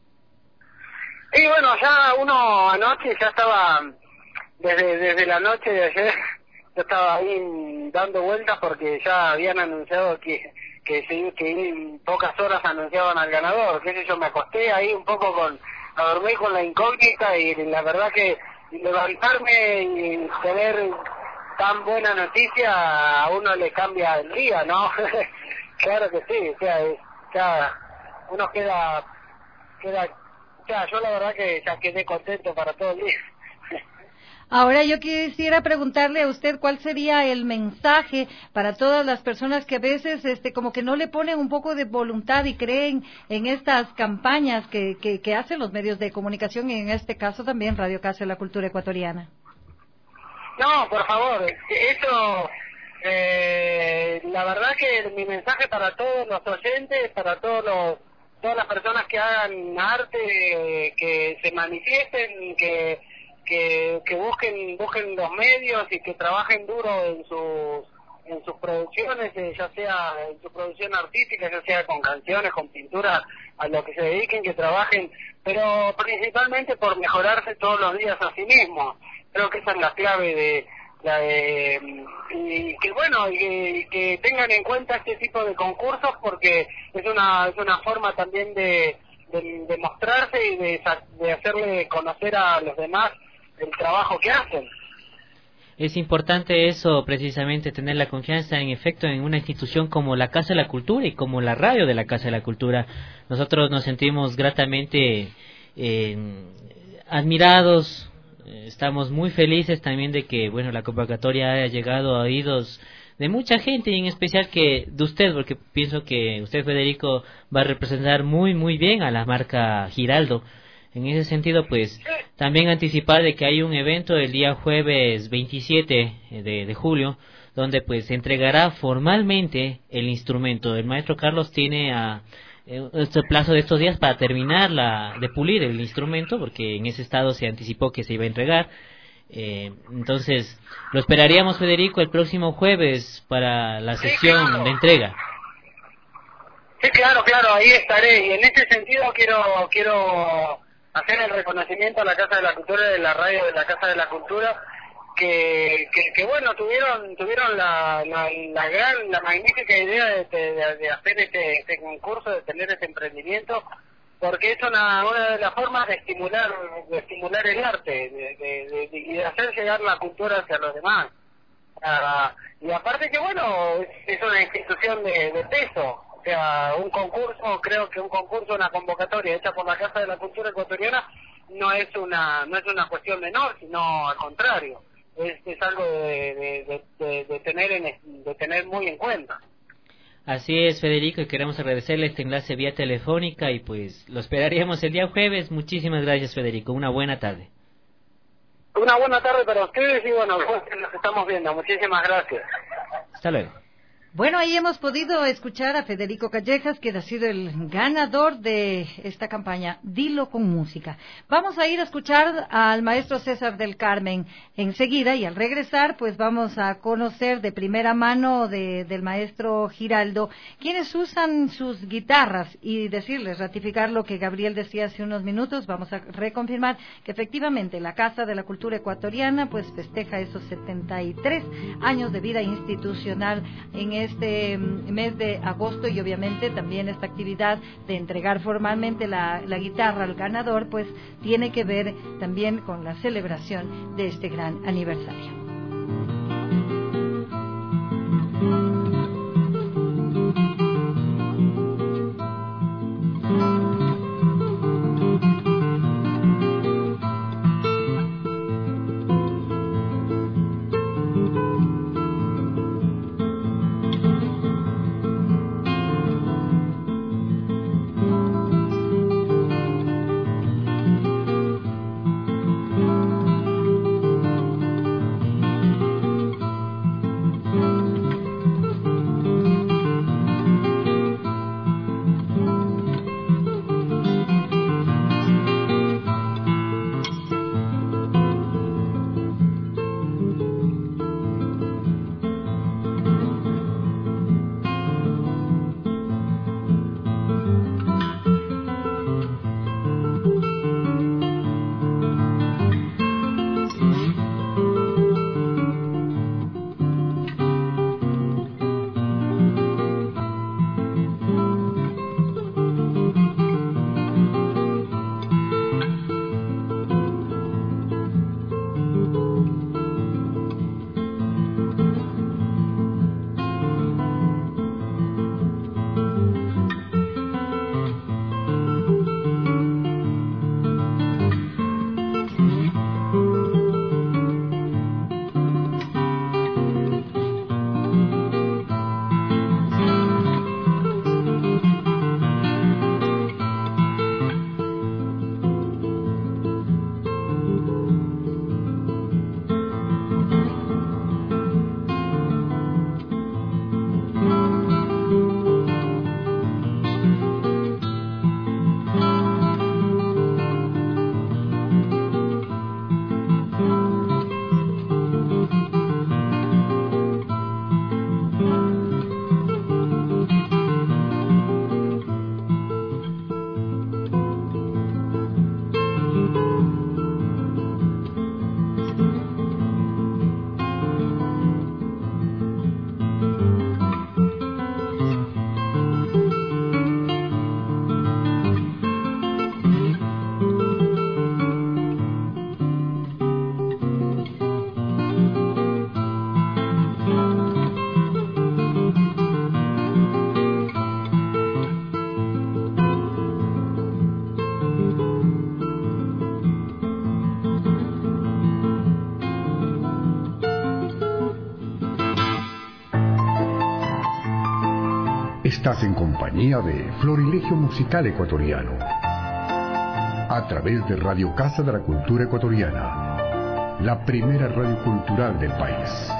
Y bueno, ya uno anoche ya estaba, desde desde la noche de ayer, yo estaba ahí dando vueltas porque ya habían anunciado que que, se, que en pocas horas anunciaban al ganador. Qué sé yo, me acosté ahí un poco con, a dormir con la incógnita y la verdad que levantarme y tener tan buena noticia a uno le cambia el día, ¿no? Claro que sí, o sea, ya uno queda, queda Ya, yo la verdad que ya quedé contento para todo el día. Ahora yo quisiera preguntarle a usted cuál sería el mensaje para todas las personas que a veces este como que no le ponen un poco de voluntad y creen en estas campañas que, que, que hacen los medios de comunicación y en este caso también Radio Casa de la Cultura Ecuatoriana. No, por favor, eso, eh, la verdad que mi mensaje para todos los oyentes, para todos los todas las personas que hagan arte, eh, que se manifiesten, que, que que busquen busquen los medios y que trabajen duro en sus en sus producciones, eh, ya sea en su producción artística, ya sea con canciones, con pintura, a lo que se dediquen, que trabajen, pero principalmente por mejorarse todos los días a sí mismos. Creo que esa es la clave de la de, y que bueno y que, y que tengan en cuenta este tipo de concursos porque es una es una forma también de, de, de mostrarse y de, de hacerle conocer a los demás el trabajo que hacen. Es importante eso, precisamente, tener la confianza, en efecto, en una institución como la Casa de la Cultura y como la radio de la Casa de la Cultura. Nosotros nos sentimos gratamente eh, admirados. Estamos muy felices también de que, bueno, la convocatoria haya llegado a oídos de mucha gente y en especial que de usted, porque pienso que usted, Federico, va a representar muy, muy bien a la marca Giraldo. En ese sentido, pues, también anticipar de que hay un evento el día jueves veintisiete de, de julio, donde pues se entregará formalmente el instrumento. El maestro Carlos tiene a este plazo de estos días para terminar la, de pulir el instrumento, porque en ese estado se anticipó que se iba a entregar. Eh, entonces, lo esperaríamos, Federico, el próximo jueves para la sesión sí, claro. de entrega. Sí, claro, claro, ahí estaré. Y en ese sentido quiero quiero hacer el reconocimiento a la Casa de la Cultura y de la radio de la Casa de la Cultura, que, que, que bueno, tuvieron tuvieron la, la, la gran, la magnífica idea de, de, de hacer este, este concurso, de tener este emprendimiento, porque es una, una de las formas de estimular de estimular el arte de, de, de, de, de hacer llegar la cultura hacia los demás. Uh, y aparte que bueno, es, es una institución de, de peso. O sea, un concurso, creo que un concurso, una convocatoria hecha por la Casa de la Cultura Ecuatoriana no es una no es una cuestión menor, sino al contrario, es, es algo de, de, de, de tener en, de tener muy en cuenta. Así es, Federico, y queremos agradecerle este enlace vía telefónica y pues lo esperaríamos el día jueves. Muchísimas gracias, Federico, una buena tarde. Una buena tarde para ustedes y bueno, nos estamos viendo. Muchísimas gracias. Hasta luego. Bueno, ahí hemos podido escuchar a Federico Callejas, que ha sido el ganador de esta campaña Dilo con Música. Vamos a ir a escuchar al maestro César del Carmen enseguida, y al regresar pues vamos a conocer de primera mano de, del maestro Giraldo quienes usan sus guitarras, y decirles, ratificar lo que Gabriel decía hace unos minutos. Vamos a reconfirmar que efectivamente la Casa de la Cultura Ecuatoriana pues festeja esos setenta y tres años de vida institucional en este mes de agosto, y obviamente también esta actividad de entregar formalmente la, la guitarra al ganador pues tiene que ver también con la celebración de este gran aniversario. Estás en compañía de Florilegio Musical Ecuatoriano, a través de Radio Casa de la Cultura Ecuatoriana, la primera radio cultural del país.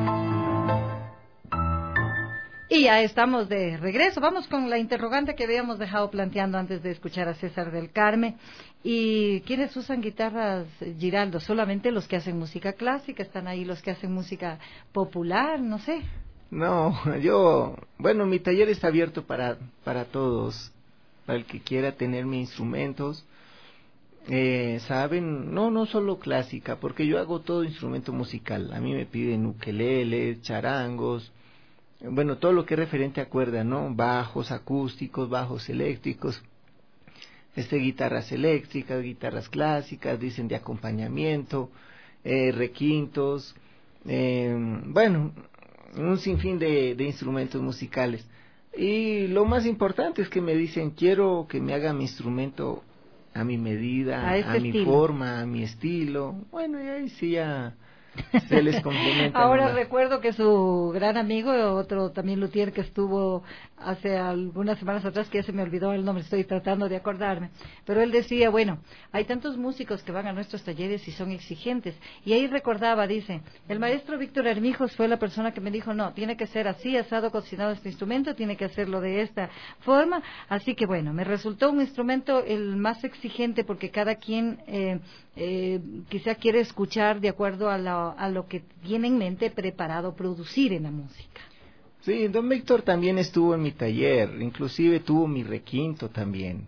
Y ya estamos de regreso. Vamos con la interrogante que habíamos dejado planteando antes de escuchar a César del Carmen. ¿Y quiénes usan guitarras, Giraldo? ¿Solamente los que hacen música clásica? ¿Están ahí los que hacen música popular? No sé. No, yo, bueno, mi taller está abierto para, para todos, para el que quiera tener mis instrumentos. Eh, saben, no, no solo clásica, porque yo hago todo instrumento musical. A mí me piden ukelele, charangos, bueno, todo lo que es referente a cuerda, ¿no? Bajos acústicos, bajos eléctricos, este, guitarras eléctricas, guitarras clásicas, dicen de acompañamiento, eh, requintos, eh, bueno, un sinfín de, de instrumentos musicales. Y lo más importante es que me dicen, quiero que me haga mi instrumento a mi medida, a, este a mi estilo. forma, a mi estilo. Bueno, y ahí sí ya se les complementa. Ahora nomás. recuerdo que su gran amigo, otro también luthier que estuvo hace algunas semanas atrás, que ya se me olvidó el nombre, estoy tratando de acordarme, pero él decía, bueno, hay tantos músicos que van a nuestros talleres y son exigentes, y ahí recordaba, dice, el maestro Víctor Armijos fue la persona que me dijo, no, tiene que ser así, asado, cocinado este instrumento, tiene que hacerlo de esta forma, así que bueno, me resultó un instrumento el más exigente porque cada quien eh, eh, quizá quiere escuchar de acuerdo a, la, a lo que tiene en mente preparado producir en la música. Sí, don Víctor también estuvo en mi taller, inclusive tuvo mi requinto también.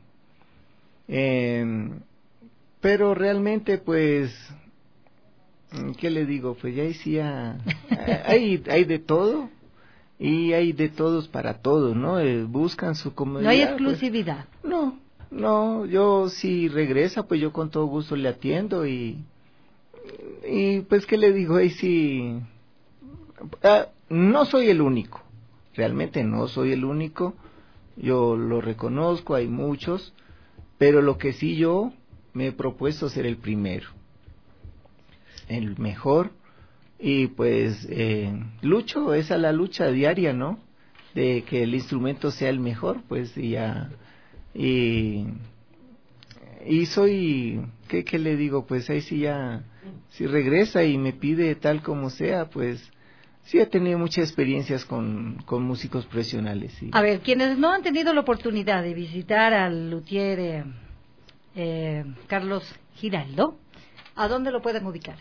Eh, pero realmente, pues, ¿qué le digo? Pues ya decía, hay, hay de todo y hay de todos para todos, ¿no? Eh, buscan su comodidad. No hay exclusividad. Pues, no, no, yo si regresa, pues yo con todo gusto le atiendo y, y pues, ¿qué le digo? Ahí sí, ah, no soy el único. Realmente no soy el único, yo lo reconozco, hay muchos, pero lo que sí yo me he propuesto ser el primero, el mejor, y pues eh, lucho, esa es la lucha diaria, ¿no? De que el instrumento sea el mejor, pues y ya, y, y soy, ¿qué, qué le digo? Pues ahí sí ya, si regresa y me pide tal como sea, pues sí, he tenido muchas experiencias con, con músicos profesionales. Sí. A ver, quienes no han tenido la oportunidad de visitar al luthier eh, eh, Carlos Giraldo, ¿a dónde lo pueden ubicar?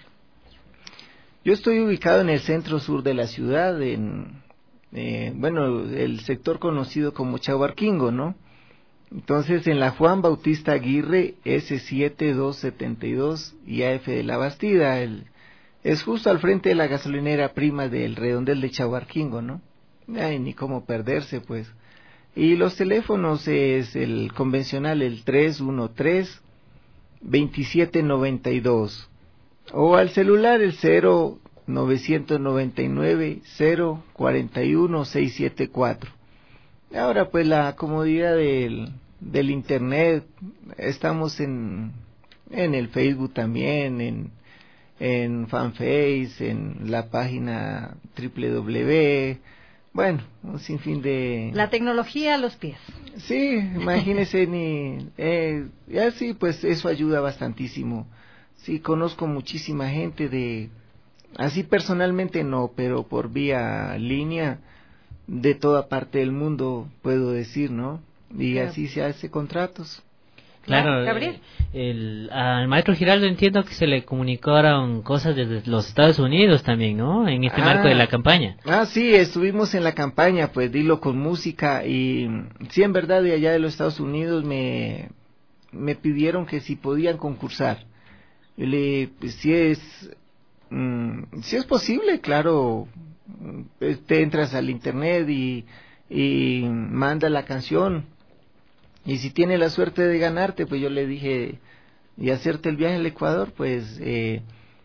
Yo estoy ubicado en el centro sur de la ciudad, en, eh, bueno, el sector conocido como Chahuarquingo, ¿no? Entonces, en la Juan Bautista Aguirre, ese siete dos setenta y dos y A F de la Bastida, el... es justo al frente de la gasolinera prima del redondel de Chahuarquingo, ¿no? Ay, ni cómo perderse, pues. Y los teléfonos es el convencional, el tres uno tres, veintisiete noventa y dos. O al celular el cero novecientos noventa y nueve, cero cuarenta y uno, seiscientos setenta y cuatro. Ahora, pues, la comodidad del, del internet, estamos en, en el Facebook también, en... en Fanface, en la página doble u doble u doble u, bueno, un sinfín de... La tecnología a los pies. Sí, imagínese, ni, eh, ya sí, pues eso ayuda bastantísimo. Sí, conozco muchísima gente de, así personalmente no, pero por vía línea, de toda parte del mundo, puedo decir, ¿no? Y claro, así se hace contratos. Claro, Gabriel. El, al maestro Giraldo entiendo que se le comunicaron cosas desde los Estados Unidos también, ¿no? En este ah, marco de la campaña. Ah, sí, estuvimos en la campaña, pues, Dilo con Música, y sí, en verdad, de allá de los Estados Unidos me, me pidieron que si podían concursar. Yo le, pues, si es, mmm, si es posible, claro, te entras al internet y, y manda la canción. Y si tiene la suerte de ganarte, pues yo le dije, y hacerte el viaje al Ecuador, pues eh,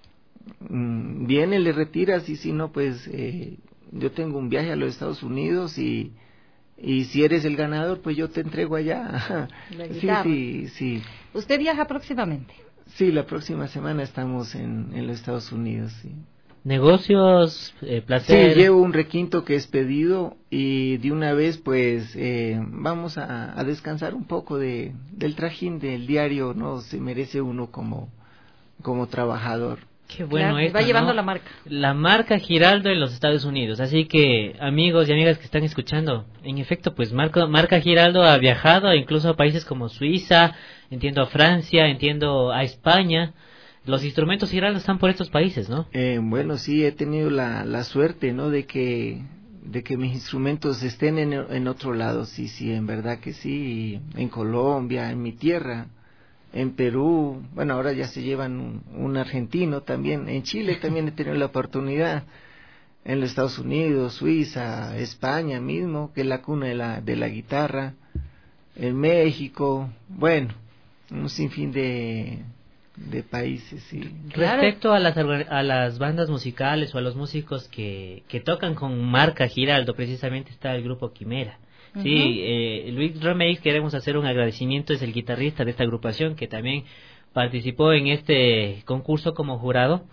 viene, le retiras, y si no, pues eh, yo tengo un viaje a los Estados Unidos, y, y si eres el ganador, pues yo te entrego allá. Sí, sí, sí. ¿Usted viaja próximamente? Sí, la próxima semana estamos en, en los Estados Unidos, sí. Negocios, eh, placer. Sí, llevo un requinto que es pedido y de una vez pues eh, vamos a, a descansar un poco de del trajín del diario, ¿no? Se merece uno como, como trabajador. Qué bueno, claro, esto, va llevando ¿no? la marca. La marca Giraldo en los Estados Unidos. Así que, amigos y amigas que están escuchando, en efecto, pues marca, marca Giraldo ha viajado incluso a países como Suiza, entiendo a Francia, entiendo a España. Los instrumentos Giraldo están por estos países, ¿no? Eh, bueno, sí, he tenido la, la suerte, ¿no? De que de que mis instrumentos estén en, en otro lado, sí, sí, en verdad que sí, en Colombia, en mi tierra, en Perú, bueno, ahora ya se llevan un, un argentino también, en Chile también he tenido la oportunidad, en los Estados Unidos, Suiza, España mismo, que es la cuna de la, de la guitarra, en México, bueno, un sinfín de... de países, sí. Respecto a las a las bandas musicales o a los músicos que, que tocan con marca Giraldo, precisamente está el grupo Quimera. Uh-huh. Sí, eh, Luis Romey, queremos hacer un agradecimiento, es el guitarrista de esta agrupación que también participó en este concurso como jurado.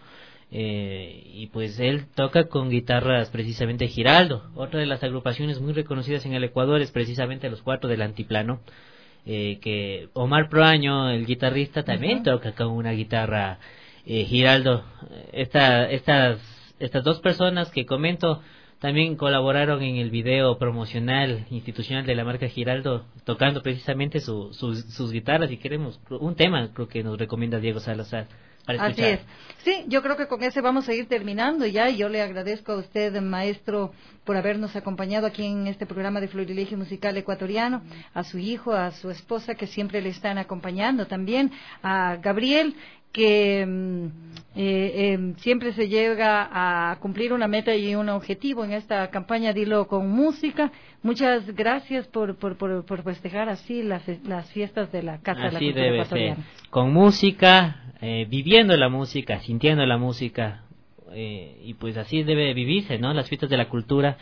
Eh, y pues él toca con guitarras precisamente Giraldo. Otra de las agrupaciones muy reconocidas en el Ecuador es precisamente Los Cuatro del Antiplano, eh, que Omar Proaño, el guitarrista, también uh-huh. toca con una guitarra eh, Giraldo. Esta, estas, estas dos personas que comento también colaboraron en el video promocional institucional de la marca Giraldo, tocando precisamente su, sus, sus guitarras. Y queremos un tema, creo que nos recomienda Diego Salazar. Así es. Sí, yo creo que con ese vamos a ir terminando ya, y yo le agradezco a usted, maestro, por habernos acompañado aquí en este programa de Florilegio Musical Ecuatoriano, a su hijo, a su esposa, que siempre le están acompañando, también a Gabriel, que eh, eh, siempre se llega a cumplir una meta y un objetivo en esta campaña Dilo con Música. Muchas gracias por por, por, por festejar así las, las fiestas de la Casa así de la Cultura debe Ecuatoriana. Ser. Con música, eh, viviendo la música, sintiendo la música, eh, y pues así debe vivirse, ¿no? Las fiestas de la cultura.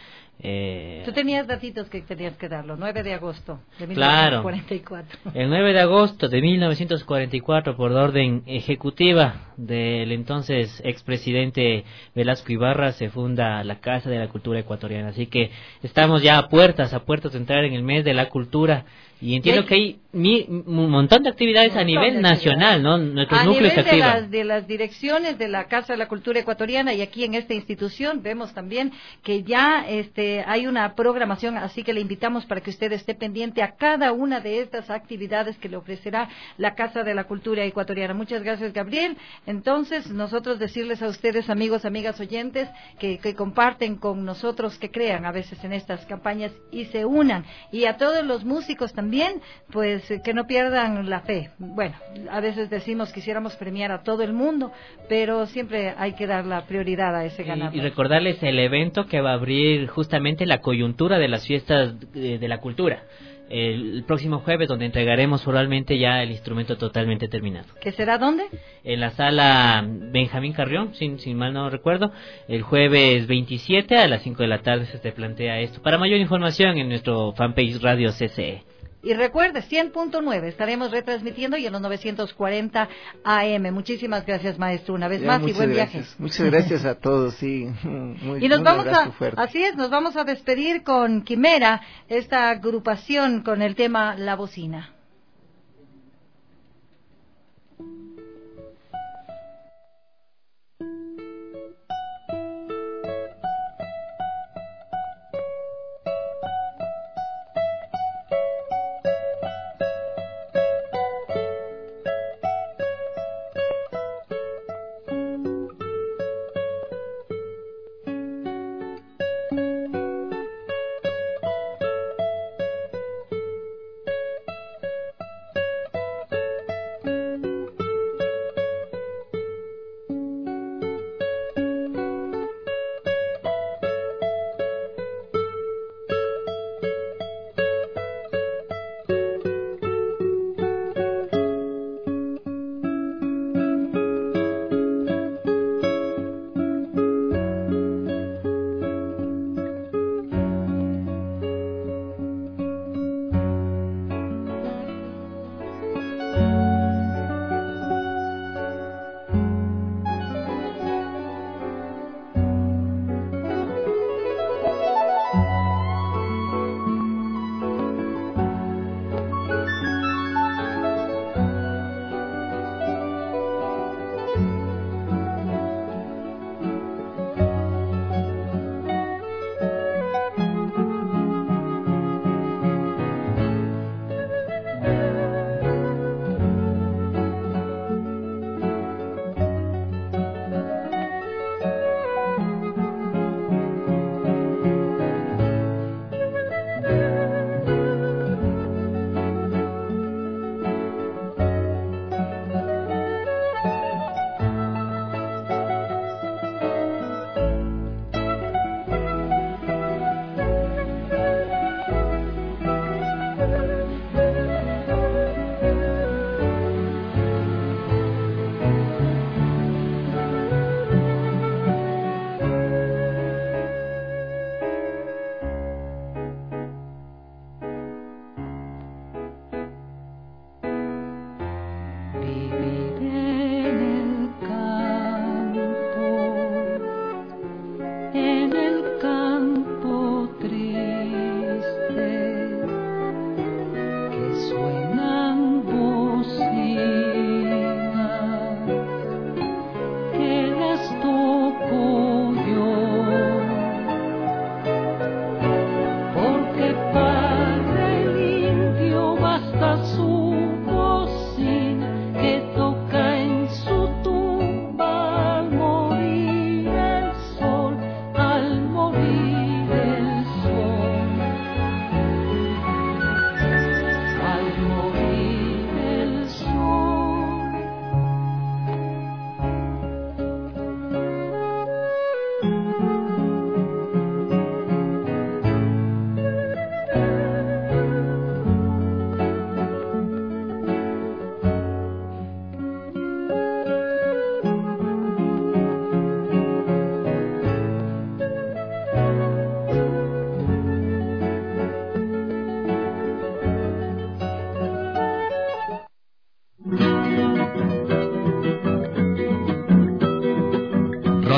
Eh, Tú tenías datitos que tenías que darlo, nueve de agosto de mil claro, novecientos cuarenta y cuatro. El nueve de agosto de mil novecientos cuarenta y cuatro, por orden ejecutiva del entonces expresidente Velasco Ibarra, se funda la Casa de la Cultura Ecuatoriana. Así que estamos ya a puertas, a puertas de entrar en el mes de la cultura. Y entiendo que hay mi, un montón de actividades a nivel nacional, ¿no? Nuestros a núcleos nivel se activan. De las, de las direcciones de la Casa de la Cultura Ecuatoriana, y aquí en esta institución vemos también que ya este hay una programación, así que le invitamos para que usted esté pendiente a cada una de estas actividades que le ofrecerá la Casa de la Cultura Ecuatoriana. Muchas gracias, Gabriel. Entonces, nosotros decirles a ustedes, amigos, amigas oyentes, que, que comparten con nosotros, que crean a veces en estas campañas y se unan. Y a todos los músicos también, También, pues que no pierdan la fe. Bueno, a veces decimos quisiéramos premiar a todo el mundo, pero siempre hay que dar la prioridad a ese ganador. Y, y recordarles el evento que va a abrir justamente la coyuntura de las fiestas de, de la cultura. El, el próximo jueves, donde entregaremos formalmente ya el instrumento totalmente terminado. ¿Que será dónde? En la sala Benjamín Carrión, sin, sin mal no recuerdo, el jueves veintisiete a las cinco de la tarde se te plantea esto. Para mayor información en nuestro fanpage Radio C C E. Y recuerde, cien punto nueve estaremos retransmitiendo, y en los novecientos cuarenta A M. Muchísimas gracias, maestro, una vez ya, más, y buen gracias. viaje. Muchas gracias a todos, sí. Muy, y nos un vamos a, fuerte. así es, nos vamos a despedir con Quimera, esta agrupación con el tema La Bocina.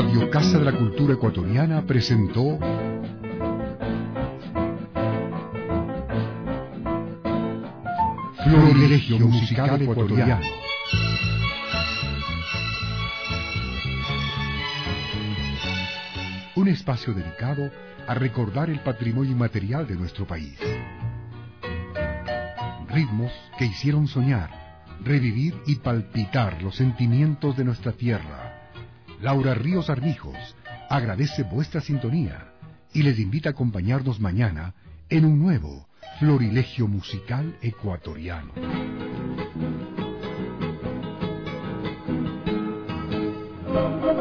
Radio Casa de la Cultura Ecuatoriana presentó Florilegio Musical Ecuatoriano. Un espacio dedicado a recordar el patrimonio inmaterial de nuestro país. Ritmos que hicieron soñar, revivir y palpitar los sentimientos de nuestra tierra. Laura Ríos Armijos agradece vuestra sintonía y les invita a acompañarnos mañana en un nuevo Florilegio Musical Ecuatoriano.